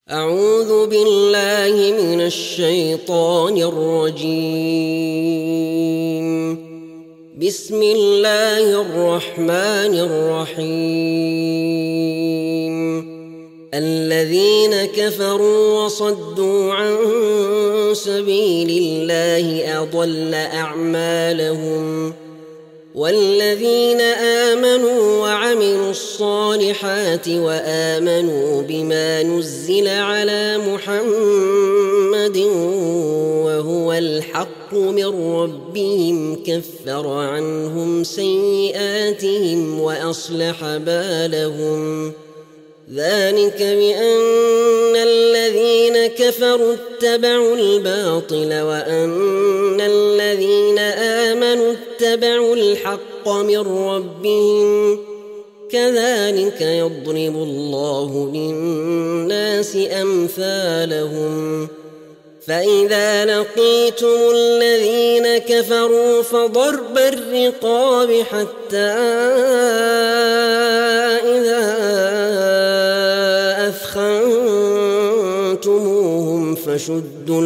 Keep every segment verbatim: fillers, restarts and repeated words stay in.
أعوذ بالله من الشيطان الرجيم. بسم الله الرحمن الرحيم. الذين كفروا وصدوا عن سبيل الله أضل أعمالهم، والذين آمنوا وعملوا الصالحات وآمنوا بما نزل على محمد وهو الحق من ربهم كفر عنهم سيئاتهم وأصلح بالهم. ذلك بأن الذين كفروا اتبعوا الباطل وأن الذين آمنوا اتبعوا الحق من ربهم، كذلك يضرب الله للناس أمثالهم. فإذا لقيتم الذين كفروا فضرب الرقاب حتى إذا أثخنتموهم فشدوا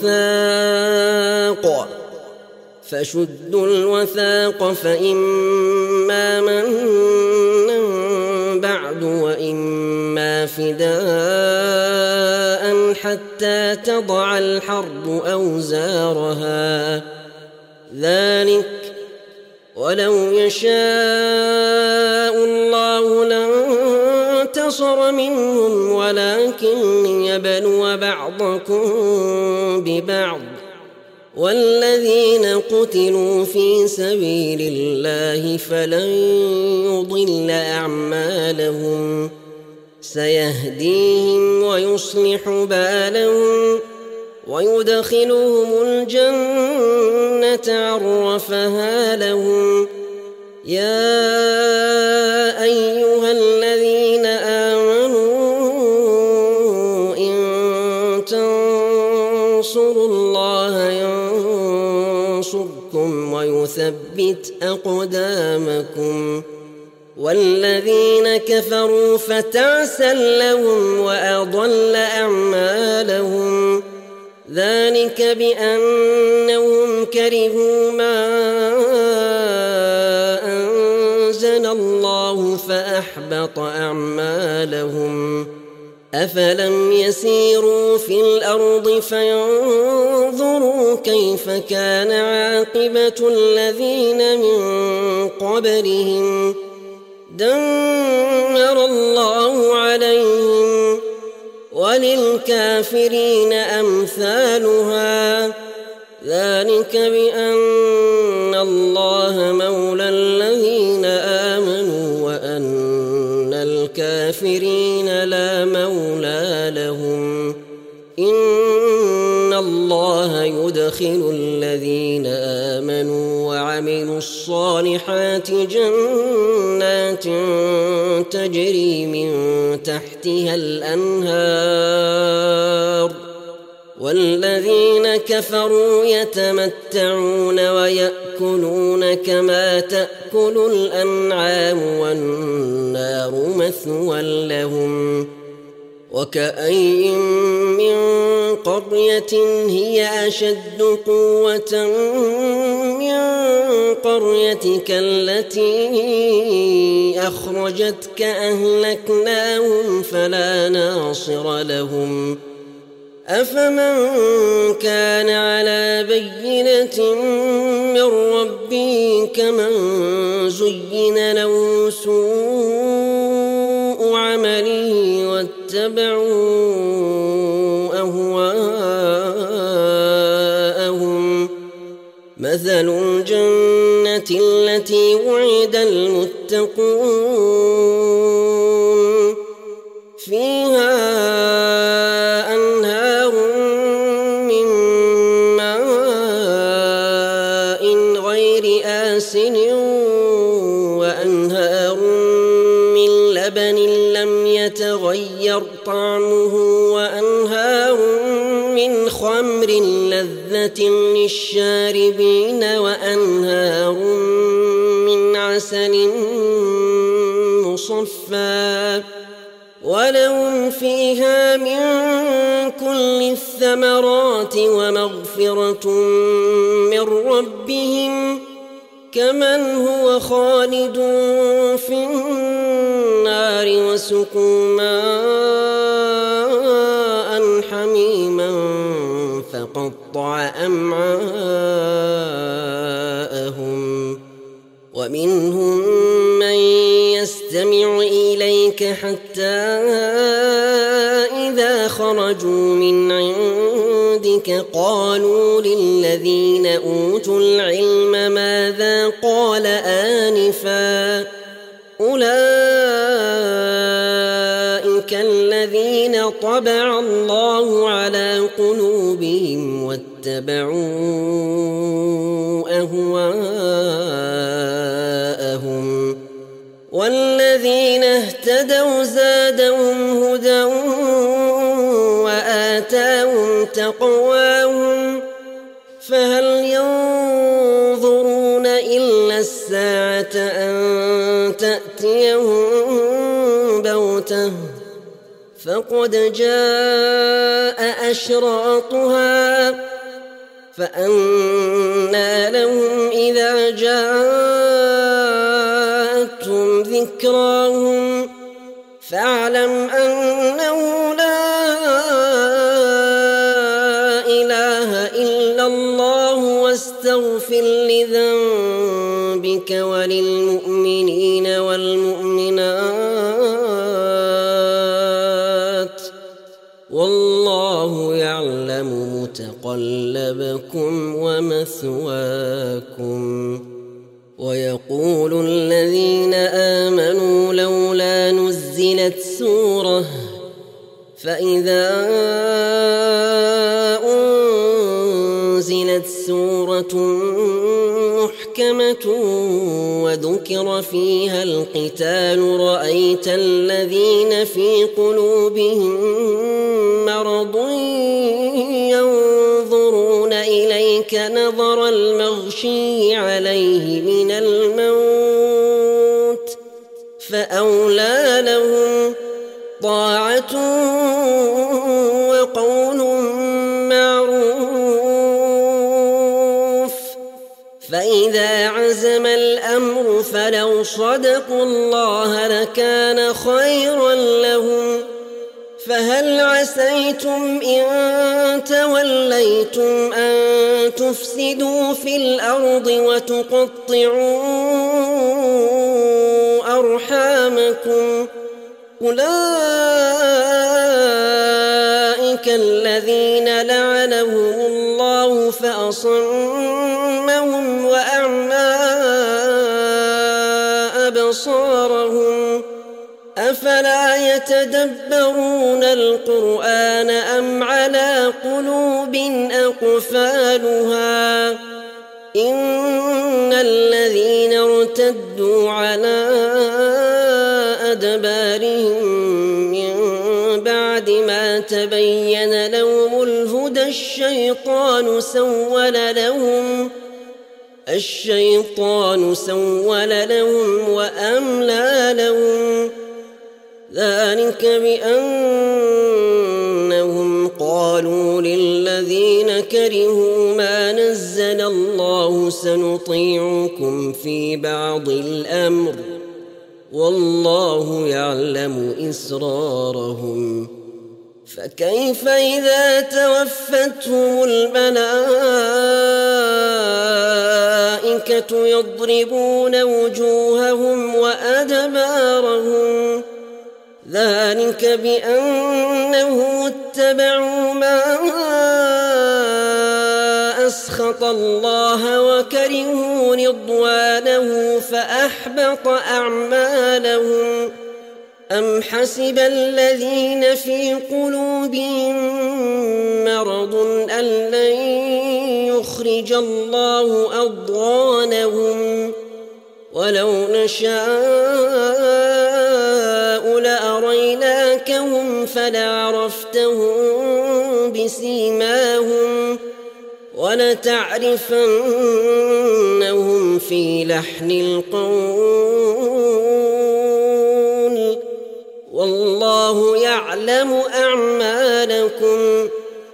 الوثاق فشدوا الوثاق فإما منا بعد وإما فداء حتى تضع الحرب أوزارها. ذلك ولو يشاء الله لانتصر منهم ولكن ليبلو بعضكم ببعض، والذين قتلوا في سبيل الله فلن يضل أعمالهم، سيهديهم ويصلح بالهم ويدخلهم الجنة عرفها لهم. يا أيها الذين آمنوا إن تنصروا الله ينصركم ويثبت أقدامكم، والذين كفروا فتعسا لهم وأضل أعمالهم. ذلك بأنهم كرهوا ما أنزل الله فأحبط أعمالهم. أفلم يسيروا في الأرض فينظروا كيف كان عاقبة الذين من قبلهم، دمر الله عليهم وللكافرين أمثالها. ذلك بأن الله مولى الذين آمنوا وأن الكافرين لا مولى لهم. إن الله يدخل الذين آمنوا وعملوا الصالحات جنات تجري من تحتها الأنهار، والذين كفروا يتمتعون ويأكلون كما تأكل الأنعام والنار مثوى لهم. وكأين من قرية هي أشد قوة من قريتك التي أخرجتك أهلكناهم فلا ناصر لهم. أفمن كان على بينة من ربه كمن زين له سوء عمله واتبعوا أهواءهم. مثل الجنة التي وعد المتقون فيها أنهار من ماء غير آسن وأنهار من لبن لم يتغير طعمه وأنهار من خمر لذة للشاربين وأنهار من عسل مصفى ولهم فيها فيها من كل الثمرات ومغفرة من ربهم كمن هو خالد في النار وسقوا ماء حميما فقطع أمعاءهم ومنهم من يستمع إليك حتى إذا خرجوا من عندك قالوا للذين أوتوا العلم ماذا قال آنفا أولئك الذين طبع الله على قلوبهم واتبعوا أهواءهم والذين اهتدوا زادهم هدى وآتاهم تقواهم فهل ينظرون إلا الساعة أن تأتيهم بغتة فقد جاء أشراطها فأنى لهم إذا جاءتهم ذكراهم فاعلم أنه لا إله إلا الله واستغفر لذنبك وللمؤمنين والمؤمنات والله يعلم متقلبكم ومثواكم ويقول الذين آمنوا لولا نزلت سورة فإذا أنزلت سورة محكمة وذكر فيها القتال رأيت الذين في قلوبهم مرض ينظرون إليك نظر المغشي عليه من الموت فأولى لهم طاعة وقول معروف فإذا عزم الأمر فلو صدقوا الله لكان خيرا لهم فهل عسيتم إن توليتم أن تفسدوا في الأرض وتقطعوا أرحامكم أولئك الذين لعنهم الله فأصمهم وأعمى أبصارهم أفلا يتدبرون القرآن أم على قلوب أقفالها إن الذين ارتدوا على أدبارهم من بعد ما تبين لهم الهدى الشيطان سول لهم الشيطان سول لهم وأملى لهم ذلك بأنهم قالوا للذين كرهوا ما نزل الله سنطيعكم في بعض الأمر والله يعلم إسرارهم فكيف إذا توفتهم الملائكة يضربون وجوههم وأدبارهم ذلك بأنه اتبعوا ما أسخط الله وكرهوا رضوانه فأحبط أعمالهم أم حسب الذين في قلوبهم مرض أن لن يخرج الله أضغانهم ولو نشاء لأريناكهم فلعرفتهم بسيماهم ولتعرفنهم في لحن القول والله يعلم أعمالكم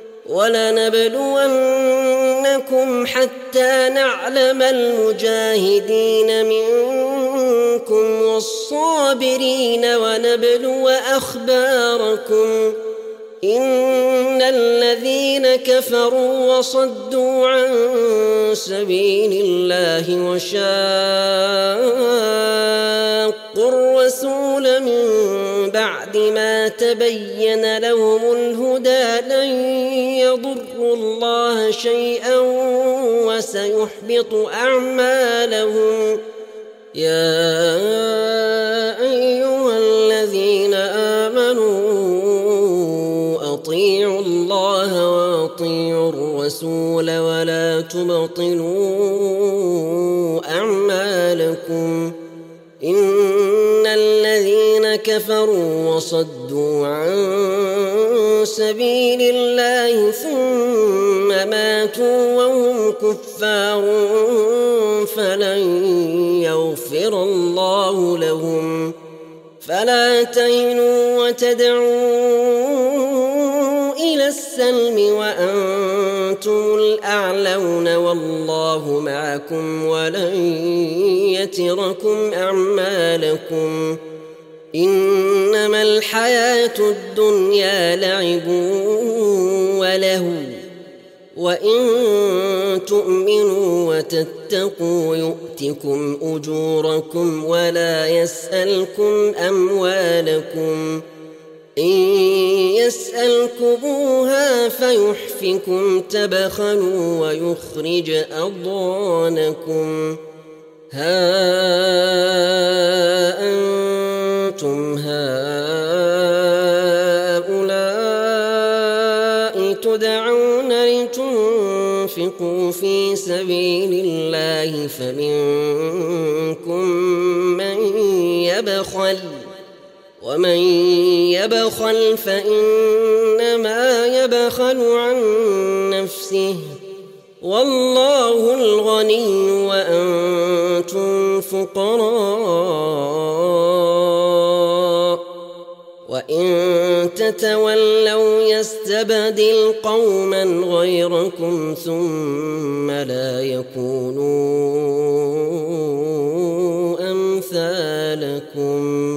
ولنبلونكم حتى نعلم المجاهدين منكم والصابرين ونبلو أخباركم إن الذين كفروا وصدوا عن سبيل الله وشاقوا الرسول من بعد ما تبين لهم الهدى لن يضروا الله شيئا وسيحبط أعمالهم يا أيها الذين آمنوا أطيعوا الله وأطيعوا الرسول ولا تبطلوا أعمالكم إن الذين كفروا وصدوا عن سبيل الله ثم ماتوا وهم كفار فلن يغفر الله لهم فلا تهنوا وتدعوا إلى السلم وأنتم الأعلون والله معكم ولن يتركم أعمالكم إنما الحياة الدنيا لعب ولهو وإن تؤمنوا وتتقوا يؤتكم أجوركم ولا يسألكم أموالكم إن يسألكموها فيحفكم تبخلوا ويخرج أضغانكم ها أنتم هؤلاء تدعون لتنفقوا في سبيل الله فمنكم من يبخل ومن يبخل فإنما يبخل عن نفسه والله الغني وأنتم فقراء وإن تتولوا يستبدل قوما غيركم ثم لا يكونوا أمثالكم